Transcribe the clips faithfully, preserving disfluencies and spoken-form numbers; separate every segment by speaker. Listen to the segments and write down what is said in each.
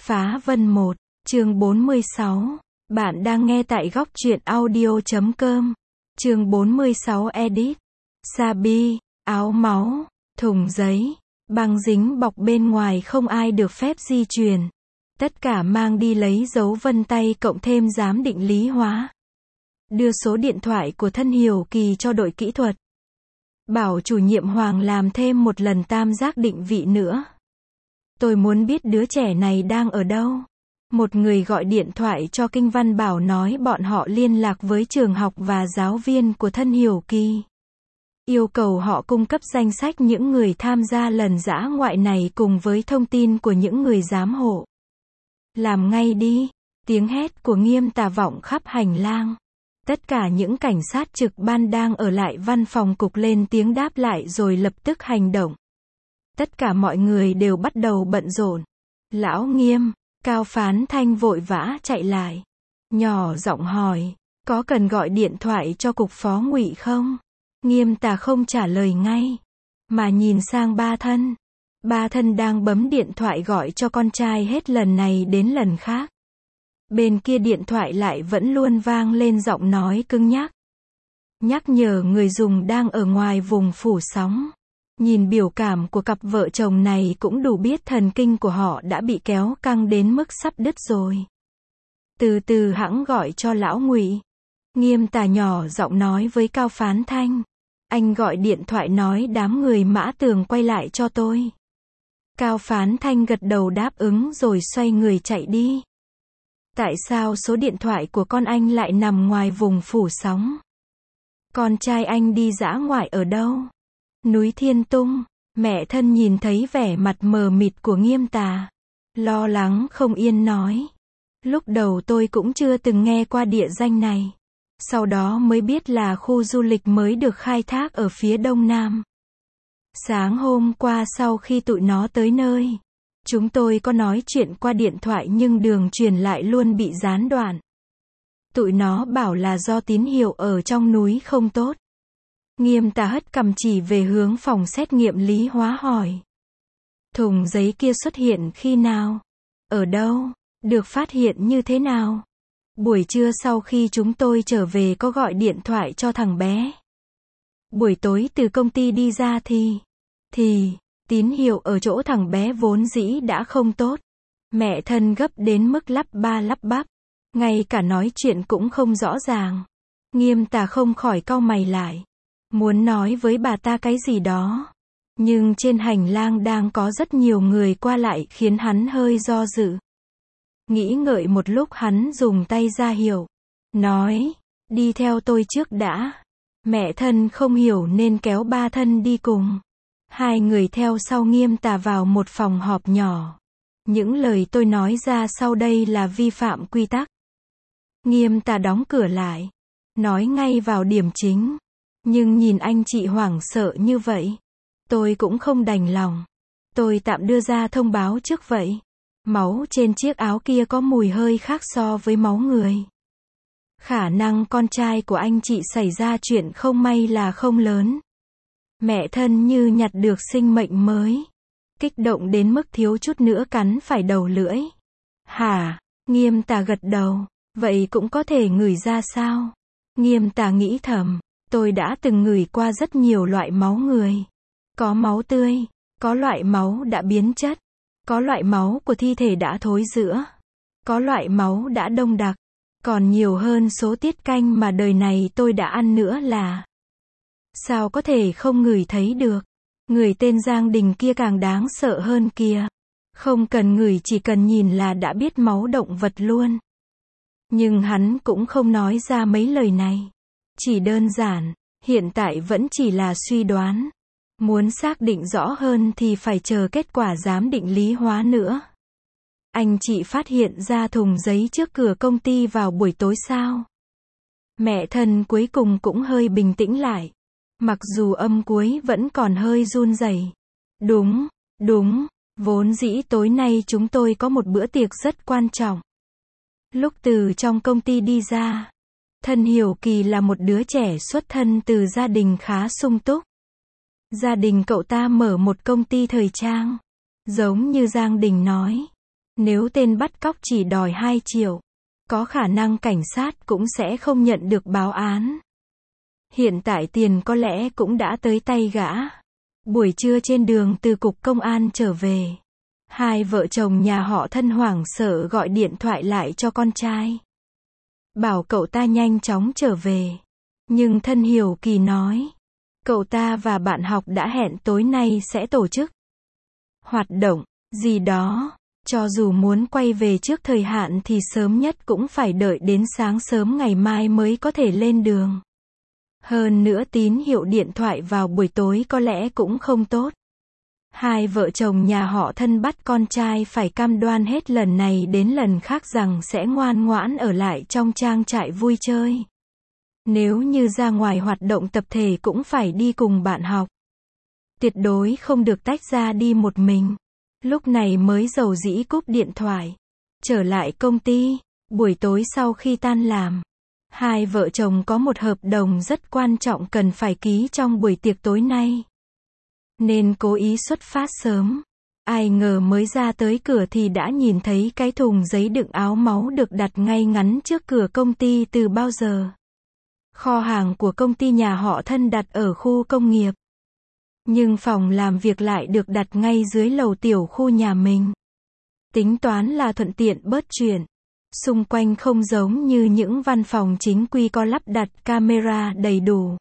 Speaker 1: Phá Vân một, chương bốn mươi sáu. Bạn đang nghe tại góc truyện audio chấm com. Chương bốn mươi sáu edit. Sabi, áo máu, thùng giấy, băng dính bọc bên ngoài không ai được phép di chuyển. Tất cả mang đi lấy dấu vân tay cộng thêm giám định lý hóa. Đưa số điện thoại của thân Hiểu Kỳ cho đội kỹ thuật. Bảo chủ nhiệm Hoàng làm thêm một lần tam giác định vị nữa. Tôi muốn biết đứa trẻ này đang ở đâu. Một người gọi điện thoại cho Kinh Văn Bảo nói bọn họ liên lạc với trường học và giáo viên của thân Hiểu Kỳ. Yêu cầu họ cung cấp danh sách những người tham gia lần dã ngoại này cùng với thông tin của những người giám hộ. Làm ngay đi, tiếng hét của Nghiêm Tà vọng khắp hành lang. Tất cả những cảnh sát trực ban đang ở lại văn phòng cục lên tiếng đáp lại rồi lập tức hành động. Tất cả mọi người đều bắt đầu bận rộn. Lão Nghiêm, Cao Phán Thanh vội vã chạy lại. Nhỏ giọng hỏi, có cần gọi điện thoại cho cục phó Ngụy không? Nghiêm Tà không trả lời ngay, mà nhìn sang ba thân. Ba thân đang bấm điện thoại gọi cho con trai hết lần này đến lần khác. Bên kia điện thoại lại vẫn luôn vang lên giọng nói cứng nhắc. Nhắc nhở người dùng đang ở ngoài vùng phủ sóng. Nhìn biểu cảm của cặp vợ chồng này cũng đủ biết thần kinh của họ đã bị kéo căng đến mức sắp đứt rồi. Từ từ hãng gọi cho lão Ngụy. Nghiêm Tà nhỏ giọng nói với Cao Phán Thanh. Anh gọi điện thoại nói đám người Mã Tường quay lại cho tôi. Cao Phán Thanh gật đầu đáp ứng rồi xoay người chạy đi. Tại sao số điện thoại của con anh lại nằm ngoài vùng phủ sóng? Con trai anh đi dã ngoại ở đâu? Núi Thiên Tung. Mẹ thân nhìn thấy vẻ mặt mờ mịt của Nghiêm Tà. Lo lắng không yên nói. Lúc đầu tôi cũng chưa từng nghe qua địa danh này. Sau đó mới biết là khu du lịch mới được khai thác ở phía đông nam. Sáng hôm qua sau khi tụi nó tới nơi, chúng tôi có nói chuyện qua điện thoại nhưng đường truyền lại luôn bị gián đoạn. Tụi nó bảo là do tín hiệu ở trong núi không tốt. Nghiêm Tà hất cằm chỉ về hướng phòng xét nghiệm lý hóa hỏi. Thùng giấy kia xuất hiện khi nào? Ở đâu? Được phát hiện như thế nào? Buổi trưa sau khi chúng tôi trở về có gọi điện thoại cho thằng bé. Buổi tối từ công ty đi ra thì... Thì... Tín hiệu ở chỗ thằng bé vốn dĩ đã không tốt. Mẹ thân gấp đến mức lắp ba lắp bắp. Ngay cả nói chuyện cũng không rõ ràng. Nghiêm Tà không khỏi cau mày lại. Muốn nói với bà ta cái gì đó. Nhưng trên hành lang đang có rất nhiều người qua lại khiến hắn hơi do dự. Nghĩ ngợi một lúc hắn dùng tay ra hiệu. Nói, đi theo tôi trước đã. Mẹ thân không hiểu nên kéo ba thân đi cùng. Hai người theo sau Nghiêm Tà vào một phòng họp nhỏ. Những lời tôi nói ra sau đây là vi phạm quy tắc. Nghiêm Tà đóng cửa lại. Nói ngay vào điểm chính. Nhưng nhìn anh chị hoảng sợ như vậy. Tôi cũng không đành lòng. Tôi tạm đưa ra thông báo trước vậy. Máu trên chiếc áo kia có mùi hơi khác so với máu người. Khả năng con trai của anh chị xảy ra chuyện không may là không lớn. Mẹ thân như nhặt được sinh mệnh mới. Kích động đến mức thiếu chút nữa cắn phải đầu lưỡi. Hả? Nghiêm Tà gật đầu. Vậy cũng có thể ngửi ra sao? Nghiêm Tà nghĩ thầm. Tôi đã từng ngửi qua rất nhiều loại máu người. Có máu tươi. Có loại máu đã biến chất. Có loại máu của thi thể đã thối rữa. Có loại máu đã đông đặc. Còn nhiều hơn số tiết canh mà đời này tôi đã ăn nữa là... Sao có thể không ngửi thấy được? Người tên Giang Đình kia càng đáng sợ hơn kìa. Không cần ngửi chỉ cần nhìn là đã biết máu động vật luôn. Nhưng hắn cũng không nói ra mấy lời này. Chỉ đơn giản, hiện tại vẫn chỉ là suy đoán. Muốn xác định rõ hơn thì phải chờ kết quả giám định lý hóa nữa. Anh chị phát hiện ra thùng giấy trước cửa công ty vào buổi tối sao? Mẹ thân cuối cùng cũng hơi bình tĩnh lại. Mặc dù âm cuối vẫn còn hơi run rẩy. Đúng, đúng, vốn dĩ tối nay chúng tôi có một bữa tiệc rất quan trọng. Lúc từ trong công ty đi ra, thân Hiểu Kỳ là một đứa trẻ xuất thân từ gia đình khá sung túc. Gia đình cậu ta mở một công ty thời trang. Giống như Giang Đình nói. Nếu tên bắt cóc chỉ đòi hai triệu, có khả năng cảnh sát cũng sẽ không nhận được báo án. Hiện tại tiền có lẽ cũng đã tới tay gã. Buổi trưa trên đường từ cục công an trở về, hai vợ chồng nhà họ Thân hoảng sợ gọi điện thoại lại cho con trai, bảo cậu ta nhanh chóng trở về. Nhưng Thân Hiểu Kỳ nói, cậu ta và bạn học đã hẹn tối nay sẽ tổ chức hoạt động gì đó. Cho dù muốn quay về trước thời hạn thì sớm nhất cũng phải đợi đến sáng sớm ngày mai mới có thể lên đường. Hơn nữa tín hiệu điện thoại vào buổi tối có lẽ cũng không tốt. Hai vợ chồng nhà họ Thân bắt con trai phải cam đoan hết lần này đến lần khác rằng sẽ ngoan ngoãn ở lại trong trang trại vui chơi. Nếu như ra ngoài hoạt động tập thể cũng phải đi cùng bạn học. Tuyệt đối không được tách ra đi một mình. Lúc này mới dầu dĩ cúp điện thoại. Trở lại công ty, buổi tối sau khi tan làm, hai vợ chồng có một hợp đồng rất quan trọng cần phải ký trong buổi tiệc tối nay. Nên cố ý xuất phát sớm. Ai ngờ mới ra tới cửa thì đã nhìn thấy cái thùng giấy đựng áo máu được đặt ngay ngắn trước cửa công ty từ bao giờ. Kho hàng của công ty nhà họ Thân đặt ở khu công nghiệp. Nhưng phòng làm việc lại được đặt ngay dưới lầu tiểu khu nhà mình. Tính toán là thuận tiện bớt chuyện. Xung quanh không giống như những văn phòng chính quy có lắp đặt camera đầy đủ.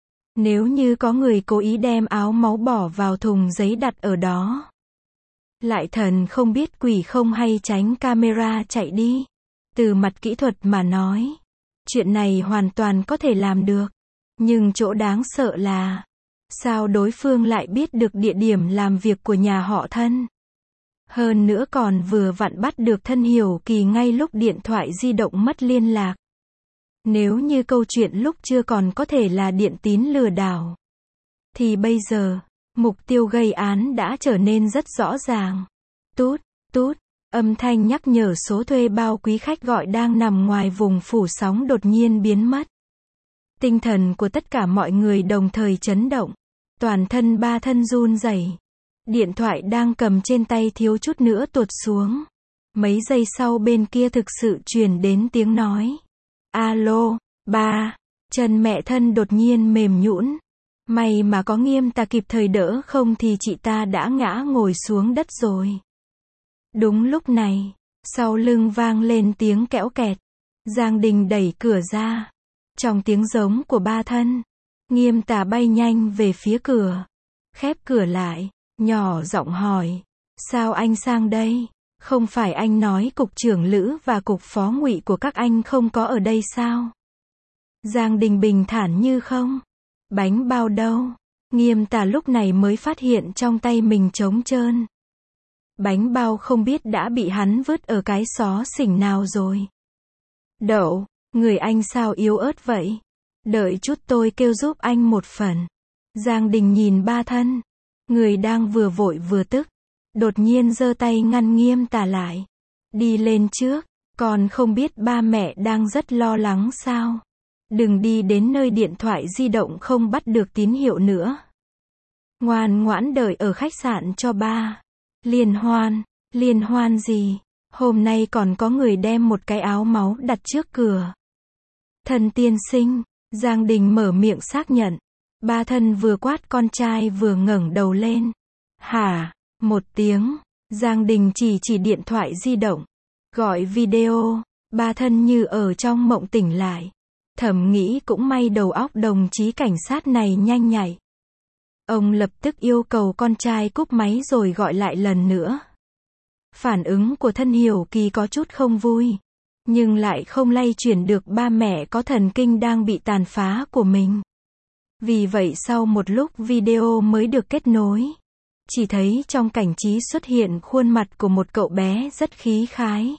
Speaker 1: Nếu như có người cố ý đem áo máu bỏ vào thùng giấy đặt ở đó, lại thần không biết quỷ không hay tránh camera chạy đi. Từ mặt kỹ thuật mà nói, chuyện này hoàn toàn có thể làm được. Nhưng chỗ đáng sợ là, sao đối phương lại biết được địa điểm làm việc của nhà họ Thân? Hơn nữa còn vừa vặn bắt được Thân Hiểu Kỳ ngay lúc điện thoại di động mất liên lạc. Nếu như câu chuyện lúc chưa còn có thể là điện tín lừa đảo, thì bây giờ, mục tiêu gây án đã trở nên rất rõ ràng. Tút, tút, âm thanh nhắc nhở số thuê bao quý khách gọi đang nằm ngoài vùng phủ sóng đột nhiên biến mất. Tinh thần của tất cả mọi người đồng thời chấn động. Toàn thân ba Thân run rẩy. Điện thoại đang cầm trên tay thiếu chút nữa tuột xuống. Mấy giây sau bên kia thực sự truyền đến tiếng nói. Alo, ba. Chân mẹ Thân đột nhiên mềm nhũn. May mà có Nghiêm ta kịp thời đỡ không thì chị ta đã ngã ngồi xuống đất rồi. Đúng lúc này, sau lưng vang lên tiếng kẽo kẹt. Giang Đình đẩy cửa ra. Trong tiếng giống của ba Thân, Nghiêm Tà bay nhanh về phía cửa. Khép cửa lại, nhỏ giọng hỏi. Sao anh sang đây? Không phải anh nói cục trưởng Lữ và cục phó Ngụy của các anh không có ở đây sao? Giang Đình bình thản như không. Bánh bao đâu? Nghiêm Tà lúc này mới phát hiện trong tay mình trống trơn. Bánh bao không biết đã bị hắn vứt ở cái xó xỉnh nào rồi. Đậu, người anh sao yếu ớt vậy? Đợi chút tôi kêu giúp anh một phần. Giang Đình nhìn ba Thân. Người đang vừa vội vừa tức. Đột nhiên giơ tay ngăn Nghiêm Tà lại. Đi lên trước, còn không biết ba mẹ đang rất lo lắng sao? Đừng đi đến nơi điện thoại di động không bắt được tín hiệu nữa. Ngoan ngoãn đợi ở khách sạn cho ba. Liên hoan, liên hoan gì? Hôm nay còn có người đem một cái áo máu đặt trước cửa. Thân tiên sinh, Giang Đình mở miệng xác nhận. Ba Thân vừa quát con trai vừa ngẩng đầu lên. Hả? Một tiếng. Giang Đình chỉ chỉ điện thoại di động. Gọi video. Ba Thân như ở trong mộng tỉnh lại. Thầm nghĩ cũng may đầu óc đồng chí cảnh sát này nhanh nhạy. Ông lập tức yêu cầu con trai cúp máy rồi gọi lại lần nữa. Phản ứng của Thân Hiểu Kỳ có chút không vui. Nhưng lại không lay chuyển được ba mẹ có thần kinh đang bị tàn phá của mình. Vì vậy sau một lúc video mới được kết nối. Chỉ thấy trong cảnh trí xuất hiện khuôn mặt của một cậu bé rất khí khái.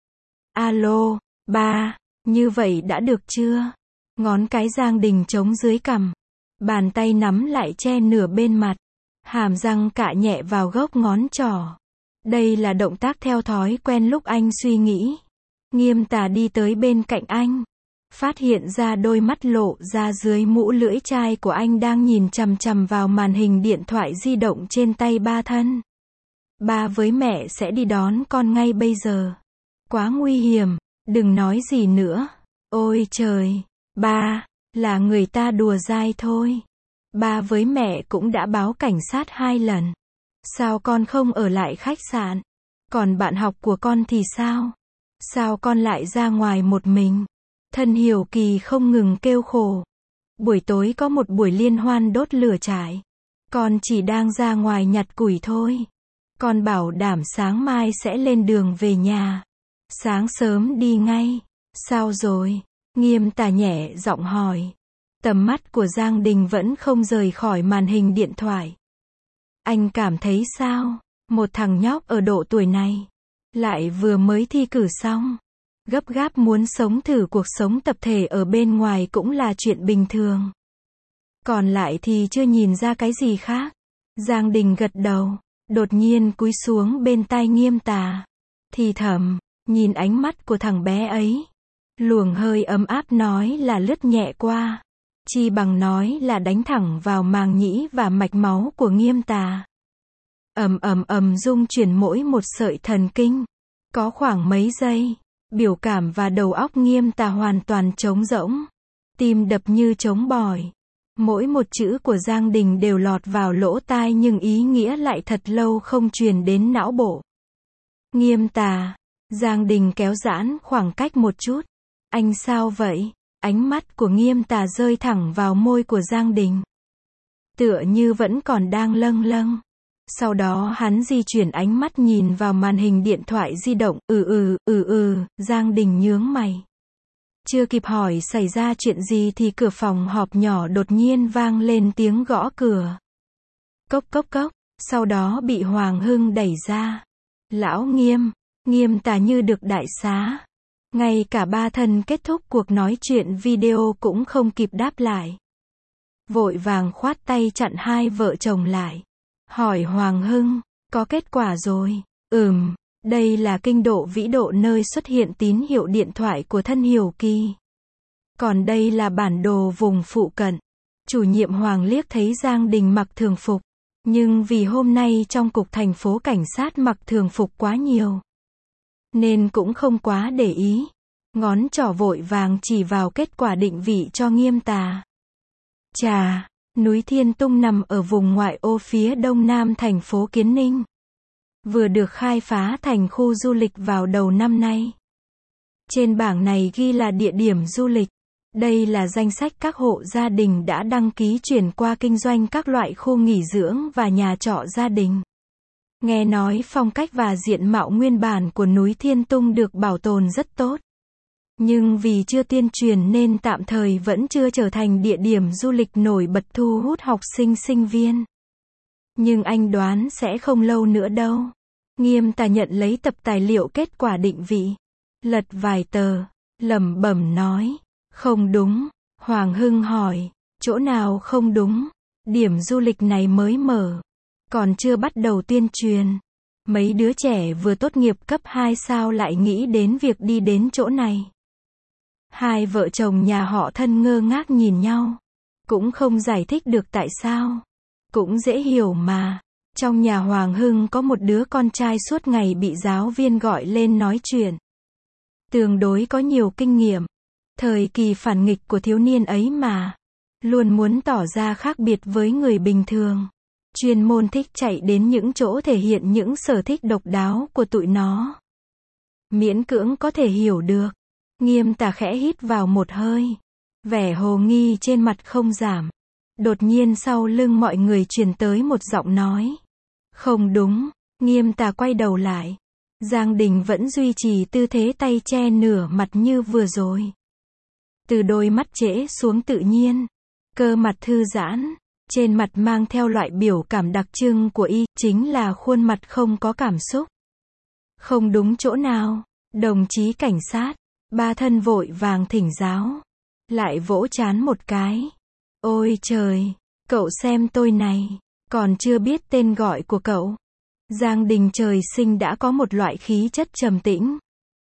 Speaker 1: Alo, ba, như vậy đã được chưa? Ngón cái Giang Đình chống dưới cằm. Bàn tay nắm lại che nửa bên mặt. Hàm răng cạ nhẹ vào gốc ngón trỏ. Đây là động tác theo thói quen lúc anh suy nghĩ. Nghiêm Tà đi tới bên cạnh anh. Phát hiện ra đôi mắt lộ ra dưới mũ lưỡi chai của anh đang nhìn chằm chằm vào màn hình điện thoại di động trên tay ba Thân. Ba với mẹ sẽ đi đón con ngay bây giờ. Quá nguy hiểm, đừng nói gì nữa. Ôi trời, ba, là người ta đùa dai thôi. Ba với mẹ cũng đã báo cảnh sát hai lần. Sao con không ở lại khách sạn? Còn bạn học của con thì sao? Sao con lại ra ngoài một mình? Thân Hiểu Kỳ không ngừng kêu khổ. Buổi tối có một buổi liên hoan đốt lửa trại. Con chỉ đang ra ngoài nhặt củi thôi. Con bảo đảm sáng mai sẽ lên đường về nhà. Sáng sớm đi ngay. Sao rồi? Nghiêm Tà nhẹ giọng hỏi. Tầm mắt của Giang Đình vẫn không rời khỏi màn hình điện thoại. Anh cảm thấy sao? Một thằng nhóc ở độ tuổi này, lại vừa mới thi cử xong, gấp gáp muốn sống thử cuộc sống tập thể ở bên ngoài cũng là chuyện bình thường. Còn lại thì chưa nhìn ra cái gì khác. Giang Đình gật đầu, đột nhiên cúi xuống bên tai Nghiêm Tà, thì thầm, nhìn ánh mắt của thằng bé ấy. Luồng hơi ấm áp nói là lướt nhẹ qua, chi bằng nói là đánh thẳng vào màng nhĩ và mạch máu của Nghiêm Tà. Ầm ầm ầm rung chuyển mỗi một sợi thần kinh. Có khoảng mấy giây, biểu cảm và đầu óc Nghiêm Tà hoàn toàn trống rỗng. Tim đập như trống bỏi. Mỗi một chữ của Giang Đình đều lọt vào lỗ tai nhưng ý nghĩa lại thật lâu không truyền đến não bộ. Nghiêm Tà, Giang Đình kéo giãn khoảng cách một chút. Anh sao vậy? Ánh mắt của Nghiêm Tà rơi thẳng vào môi của Giang Đình. Tựa như vẫn còn đang lâng lâng. Sau đó hắn di chuyển ánh mắt nhìn vào màn hình điện thoại di động. Ừ ừ, ừ ừ, Giang Đình nhướng mày. Chưa kịp hỏi xảy ra chuyện gì thì cửa phòng họp nhỏ đột nhiên vang lên tiếng gõ cửa. Cốc cốc cốc, sau đó bị Hoàng Hưng đẩy ra. Lão Nghiêm, Nghiêm Tà như được đại xá. Ngay cả ba thân kết thúc cuộc nói chuyện video cũng không kịp đáp lại. Vội vàng khoát tay chặn hai vợ chồng lại. Hỏi Hoàng Hưng, có kết quả rồi? Ừm, đây là kinh độ vĩ độ nơi xuất hiện tín hiệu điện thoại của Thân Hiểu Kỳ. Còn đây là bản đồ vùng phụ cận. Chủ nhiệm Hoàng liếc thấy Giang Đình mặc thường phục. Nhưng vì hôm nay trong cục thành phố cảnh sát mặc thường phục quá nhiều, nên cũng không quá để ý. Ngón trỏ vội vàng chỉ vào kết quả định vị cho Nghiêm Tà. Chà, núi Thiên Tung nằm ở vùng ngoại ô phía đông nam thành phố Kiến Ninh. Vừa được khai phá thành khu du lịch vào đầu năm nay. Trên bảng này ghi là địa điểm du lịch. Đây là danh sách các hộ gia đình đã đăng ký chuyển qua kinh doanh các loại khu nghỉ dưỡng và nhà trọ gia đình. Nghe nói phong cách và diện mạo nguyên bản của núi Thiên Tung được bảo tồn rất tốt. Nhưng vì chưa tuyên truyền nên tạm thời vẫn chưa trở thành địa điểm du lịch nổi bật thu hút học sinh sinh viên. Nhưng anh đoán sẽ không lâu nữa đâu. Nghiêm Tà nhận lấy tập tài liệu kết quả định vị. Lật vài tờ, lẩm bẩm nói. Không đúng. Hoàng Hưng hỏi, chỗ nào không đúng? Điểm du lịch này mới mở. Còn chưa bắt đầu tuyên truyền. Mấy đứa trẻ vừa tốt nghiệp cấp hai sao lại nghĩ đến việc đi đến chỗ này? Hai vợ chồng nhà họ Thân ngơ ngác nhìn nhau. Cũng không giải thích được tại sao. Cũng dễ hiểu mà. Trong nhà Hoàng Hưng có một đứa con trai suốt ngày bị giáo viên gọi lên nói chuyện. Tương đối có nhiều kinh nghiệm. Thời kỳ phản nghịch của thiếu niên ấy mà. Luôn muốn tỏ ra khác biệt với người bình thường. Chuyên môn thích chạy đến những chỗ thể hiện những sở thích độc đáo của tụi nó. Miễn cưỡng có thể hiểu được. Nghiêm Tà khẽ hít vào một hơi. Vẻ hồ nghi trên mặt không giảm. Đột nhiên sau lưng mọi người truyền tới một giọng nói. Không đúng. Nghiêm Tà quay đầu lại. Giang Đình vẫn duy trì tư thế tay che nửa mặt như vừa rồi. Từ đôi mắt trễ xuống tự nhiên. Cơ mặt thư giãn. Trên mặt mang theo loại biểu cảm đặc trưng của y, chính là khuôn mặt không có cảm xúc. Không đúng chỗ nào, đồng chí cảnh sát. Ba thân vội vàng thỉnh giáo. Lại vỗ trán một cái. Ôi trời, cậu xem tôi này, còn chưa biết tên gọi của cậu. Giang Đình trời sinh đã có một loại khí chất trầm tĩnh,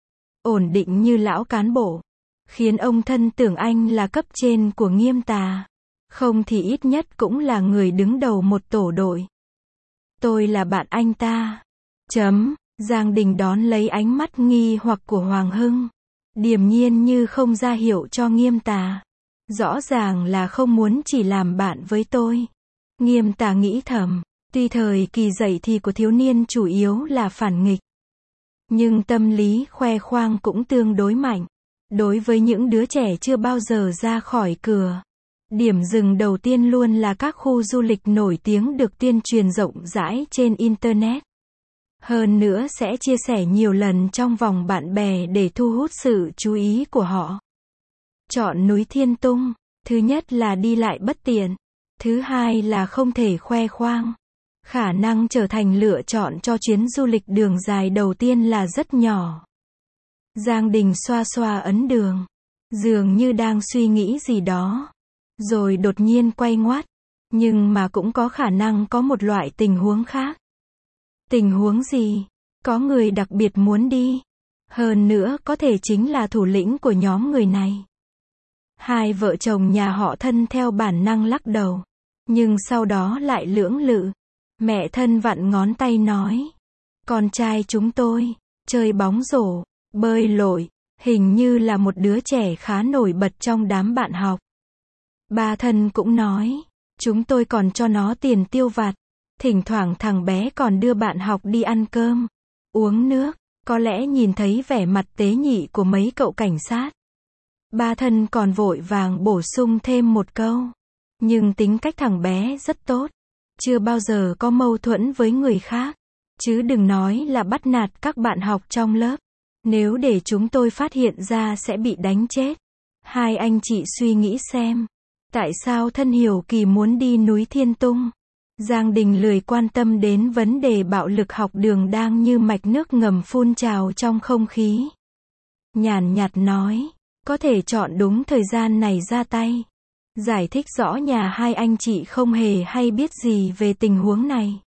Speaker 1: ổn định như lão cán bộ, khiến ông Thân tưởng anh là cấp trên của Nghiêm Tà. Không thì ít nhất cũng là người đứng đầu một tổ đội. Tôi là bạn anh ta. Chấm, Giang Đình đón lấy ánh mắt nghi hoặc của Hoàng Hưng. Điềm nhiên như không ra hiệu cho Nghiêm Tà. Rõ ràng là không muốn chỉ làm bạn với tôi. Nghiêm Tà nghĩ thầm, tuy thời kỳ dậy thì của thiếu niên chủ yếu là phản nghịch. Nhưng tâm lý khoe khoang cũng tương đối mạnh. Đối với những đứa trẻ chưa bao giờ ra khỏi cửa. Điểm dừng đầu tiên luôn là các khu du lịch nổi tiếng được tuyên truyền rộng rãi trên Internet. Hơn nữa sẽ chia sẻ nhiều lần trong vòng bạn bè để thu hút sự chú ý của họ. Chọn núi Thiên Tung, thứ nhất là đi lại bất tiện, thứ hai là không thể khoe khoang. Khả năng trở thành lựa chọn cho chuyến du lịch đường dài đầu tiên là rất nhỏ. Giang Đình xoa xoa ấn đường, dường như đang suy nghĩ gì đó, rồi đột nhiên quay ngoắt, nhưng mà cũng có khả năng có một loại tình huống khác. Tình huống gì? Có người đặc biệt muốn đi. Hơn nữa có thể chính là thủ lĩnh của nhóm người này. Hai vợ chồng nhà họ Thân theo bản năng lắc đầu. Nhưng sau đó lại lưỡng lự. Mẹ Thân vặn ngón tay nói. Con trai chúng tôi, chơi bóng rổ, bơi lội, hình như là một đứa trẻ khá nổi bật trong đám bạn học. Ba Thân cũng nói. Chúng tôi còn cho nó tiền tiêu vặt. Thỉnh thoảng thằng bé còn đưa bạn học đi ăn cơm, uống nước, có lẽ nhìn thấy vẻ mặt tế nhị của mấy cậu cảnh sát. Ba Thân còn vội vàng bổ sung thêm một câu. Nhưng tính cách thằng bé rất tốt, chưa bao giờ có mâu thuẫn với người khác, chứ đừng nói là bắt nạt các bạn học trong lớp. Nếu để chúng tôi phát hiện ra sẽ bị đánh chết. Hai anh chị suy nghĩ xem, tại sao Thân hiếu kỳ muốn đi núi Thiên Tung? Giang Đình lười quan tâm đến vấn đề bạo lực học đường đang như mạch nước ngầm phun trào trong không khí. Nhàn nhạt nói, có thể chọn đúng thời gian này ra tay. Giải thích rõ nhà hai anh chị không hề hay biết gì về tình huống này.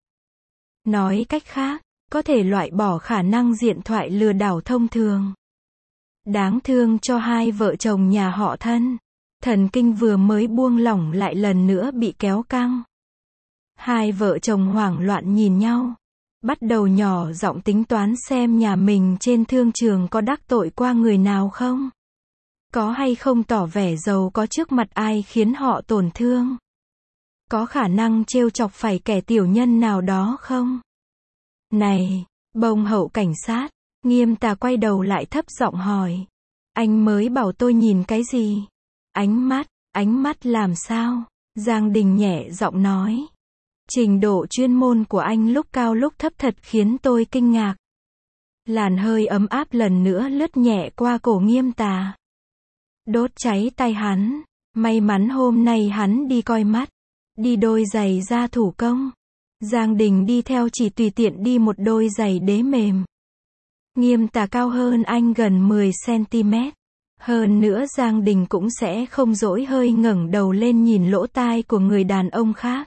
Speaker 1: Nói cách khác, có thể loại bỏ khả năng điện thoại lừa đảo thông thường. Đáng thương cho hai vợ chồng nhà họ Thân. Thần kinh vừa mới buông lỏng lại lần nữa bị kéo căng. Hai vợ chồng hoảng loạn nhìn nhau. Bắt đầu nhỏ giọng tính toán xem nhà mình trên thương trường có đắc tội qua người nào không. Có hay không tỏ vẻ giàu có trước mặt ai khiến họ tổn thương. Có khả năng trêu chọc phải kẻ tiểu nhân nào đó không? Này, bông hậu cảnh sát. Nghiêm Tà quay đầu lại thấp giọng hỏi. Anh mới bảo tôi nhìn cái gì? Ánh mắt, ánh mắt làm sao? Giang Đình nhẹ giọng nói. Trình độ chuyên môn của anh lúc cao lúc thấp thật khiến tôi kinh ngạc. Làn hơi ấm áp lần nữa lướt nhẹ qua cổ Nghiêm Tà. Đốt cháy tay hắn. May mắn hôm nay hắn đi coi mắt. Đi đôi giày da thủ công. Giang Đình đi theo chỉ tùy tiện đi một đôi giày đế mềm. Nghiêm Tà cao hơn anh gần mười xăng-ti-mét. Hơn nữa Giang Đình cũng sẽ không dỗi hơi ngẩng đầu lên nhìn lỗ tai của người đàn ông khác.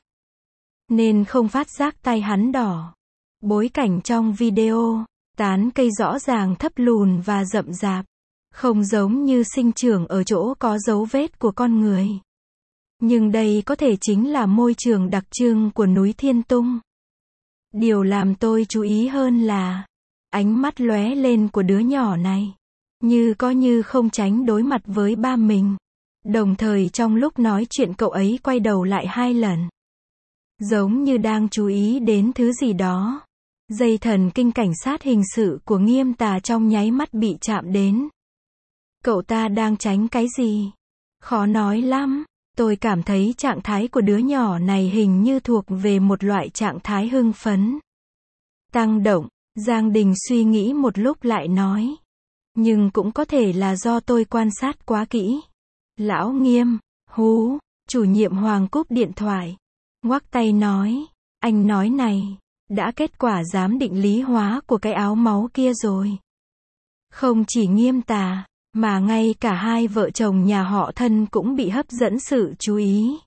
Speaker 1: Nên không phát giác tay hắn đỏ. Bối cảnh trong video, tán cây rõ ràng thấp lùn và rậm rạp. Không giống như sinh trưởng ở chỗ có dấu vết của con người. Nhưng đây có thể chính là môi trường đặc trưng của núi Thiên Tung. Điều làm tôi chú ý hơn là ánh mắt lóe lên của đứa nhỏ này. Như có như không tránh đối mặt với ba mình. Đồng thời trong lúc nói chuyện cậu ấy quay đầu lại hai lần. Giống như đang chú ý đến thứ gì đó. Dây thần kinh cảnh sát hình sự của Nghiêm Tà trong nháy mắt bị chạm đến. Cậu ta đang tránh cái gì? Khó nói lắm. Tôi cảm thấy trạng thái của đứa nhỏ này hình như thuộc về một loại trạng thái hưng phấn. Tăng động, Giang Đình suy nghĩ một lúc lại nói. Nhưng cũng có thể là do tôi quan sát quá kỹ. Lão Nghiêm, hú, chủ nhiệm Hoàng cúp điện thoại. Ngoắc tay nói, anh nói này, đã kết quả giám định lý hóa của cái áo máu kia rồi. Không chỉ Nghiêm Tà, mà ngay cả hai vợ chồng nhà họ Thân cũng bị hấp dẫn sự chú ý.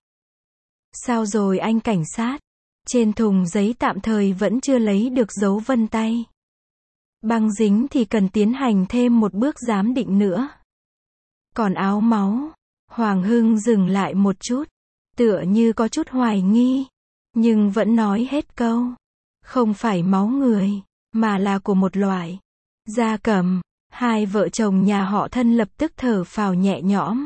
Speaker 1: Sao rồi anh cảnh sát? Trên thùng giấy tạm thời vẫn chưa lấy được dấu vân tay. Băng dính thì cần tiến hành thêm một bước giám định nữa. Còn áo máu, Hoàng Hưng dừng lại một chút, tựa như có chút hoài nghi, nhưng vẫn nói hết câu. Không phải máu người, mà là của một loại gia cầm. Hai vợ chồng nhà họ Thân lập tức thở phào nhẹ nhõm.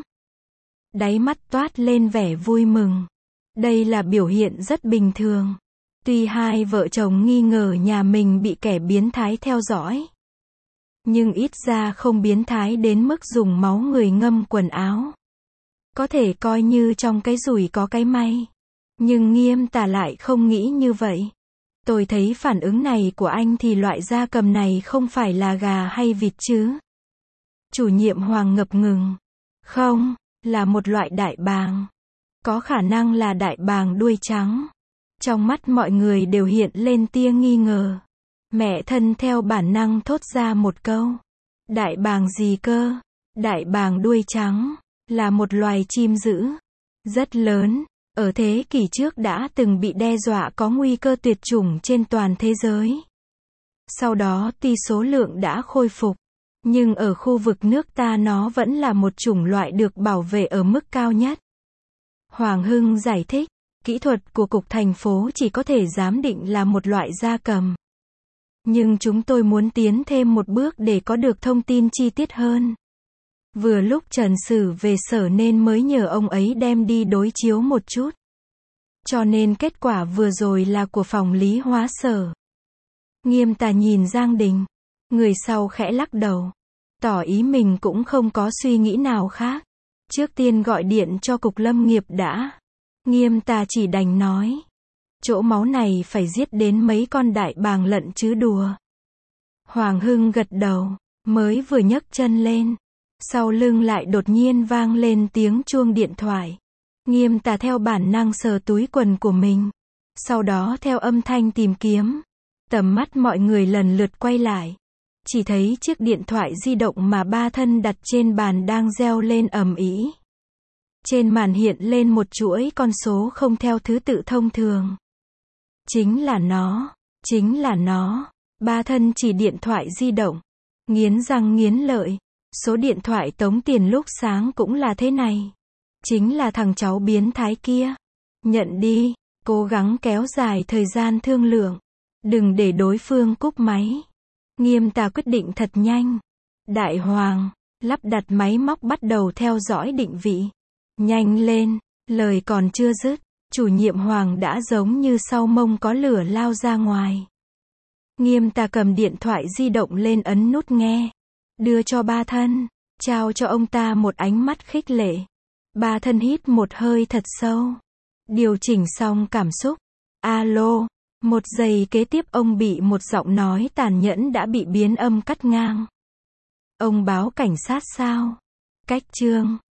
Speaker 1: Đáy mắt toát lên vẻ vui mừng. Đây là biểu hiện rất bình thường. Tuy hai vợ chồng nghi ngờ nhà mình bị kẻ biến thái theo dõi, nhưng ít ra không biến thái đến mức dùng máu người ngâm quần áo. Có thể coi như trong cái rủi có cái may. Nhưng Nghiêm Tà lại không nghĩ như vậy. Tôi thấy phản ứng này của anh thì loại gia cầm này không phải là gà hay vịt chứ. Chủ nhiệm Hoàng ngập ngừng. Không, là một loại đại bàng. Có khả năng là đại bàng đuôi trắng. Trong mắt mọi người đều hiện lên tia nghi ngờ. Mẹ Thân theo bản năng thốt ra một câu. Đại bàng gì cơ? Đại bàng đuôi trắng là một loài chim dữ rất lớn, ở thế kỷ trước đã từng bị đe dọa có nguy cơ tuyệt chủng trên toàn thế giới. Sau đó tuy số lượng đã khôi phục, nhưng ở khu vực nước ta nó vẫn là một chủng loại được bảo vệ ở mức cao nhất. Hoàng Hưng giải thích, kỹ thuật của Cục Thành phố chỉ có thể giám định là một loại gia cầm. Nhưng chúng tôi muốn tiến thêm một bước để có được thông tin chi tiết hơn. Vừa lúc Trần Sử về sở nên mới nhờ ông ấy đem đi đối chiếu một chút. Cho nên kết quả vừa rồi là của phòng lý hóa sở. Nghiêm Tà nhìn Giang Đình. Người sau khẽ lắc đầu. Tỏ ý mình cũng không có suy nghĩ nào khác. Trước tiên gọi điện cho Cục Lâm nghiệp đã. Nghiêm Tà chỉ đành nói. Chỗ máu này phải giết đến mấy con đại bàng lận chứ đùa. Hoàng Hưng gật đầu. Mới vừa nhấc chân lên. Sau lưng lại đột nhiên vang lên tiếng chuông điện thoại. Nghiêm Tà theo bản năng sờ túi quần của mình. Sau đó theo âm thanh tìm kiếm. Tầm mắt mọi người lần lượt quay lại. Chỉ thấy chiếc điện thoại di động mà ba Thân đặt trên bàn đang reo lên ầm ĩ. Trên màn hiện lên một chuỗi con số không theo thứ tự thông thường. Chính là nó, chính là nó. Ba Thân chỉ điện thoại di động. Nghiến răng nghiến lợi. Số điện thoại tống tiền lúc sáng cũng là thế này. Chính là thằng cháu biến thái kia. Nhận đi, cố gắng kéo dài thời gian thương lượng. Đừng để đối phương cúp máy. Nghiêm Tà quyết định thật nhanh. Đại Hoàng, lắp đặt máy móc bắt đầu theo dõi định vị. Nhanh lên, lời còn chưa dứt, chủ nhiệm Hoàng đã giống như sau mông có lửa lao ra ngoài. Nghiêm Tà cầm điện thoại di động lên ấn nút nghe. Đưa cho ba Thân, trao cho ông ta một ánh mắt khích lệ. Ba Thân hít một hơi thật sâu. Điều chỉnh xong cảm xúc. Alo, một giây kế tiếp ông bị một giọng nói tàn nhẫn đã bị biến âm cắt ngang. Ông báo cảnh sát sao? Cách chương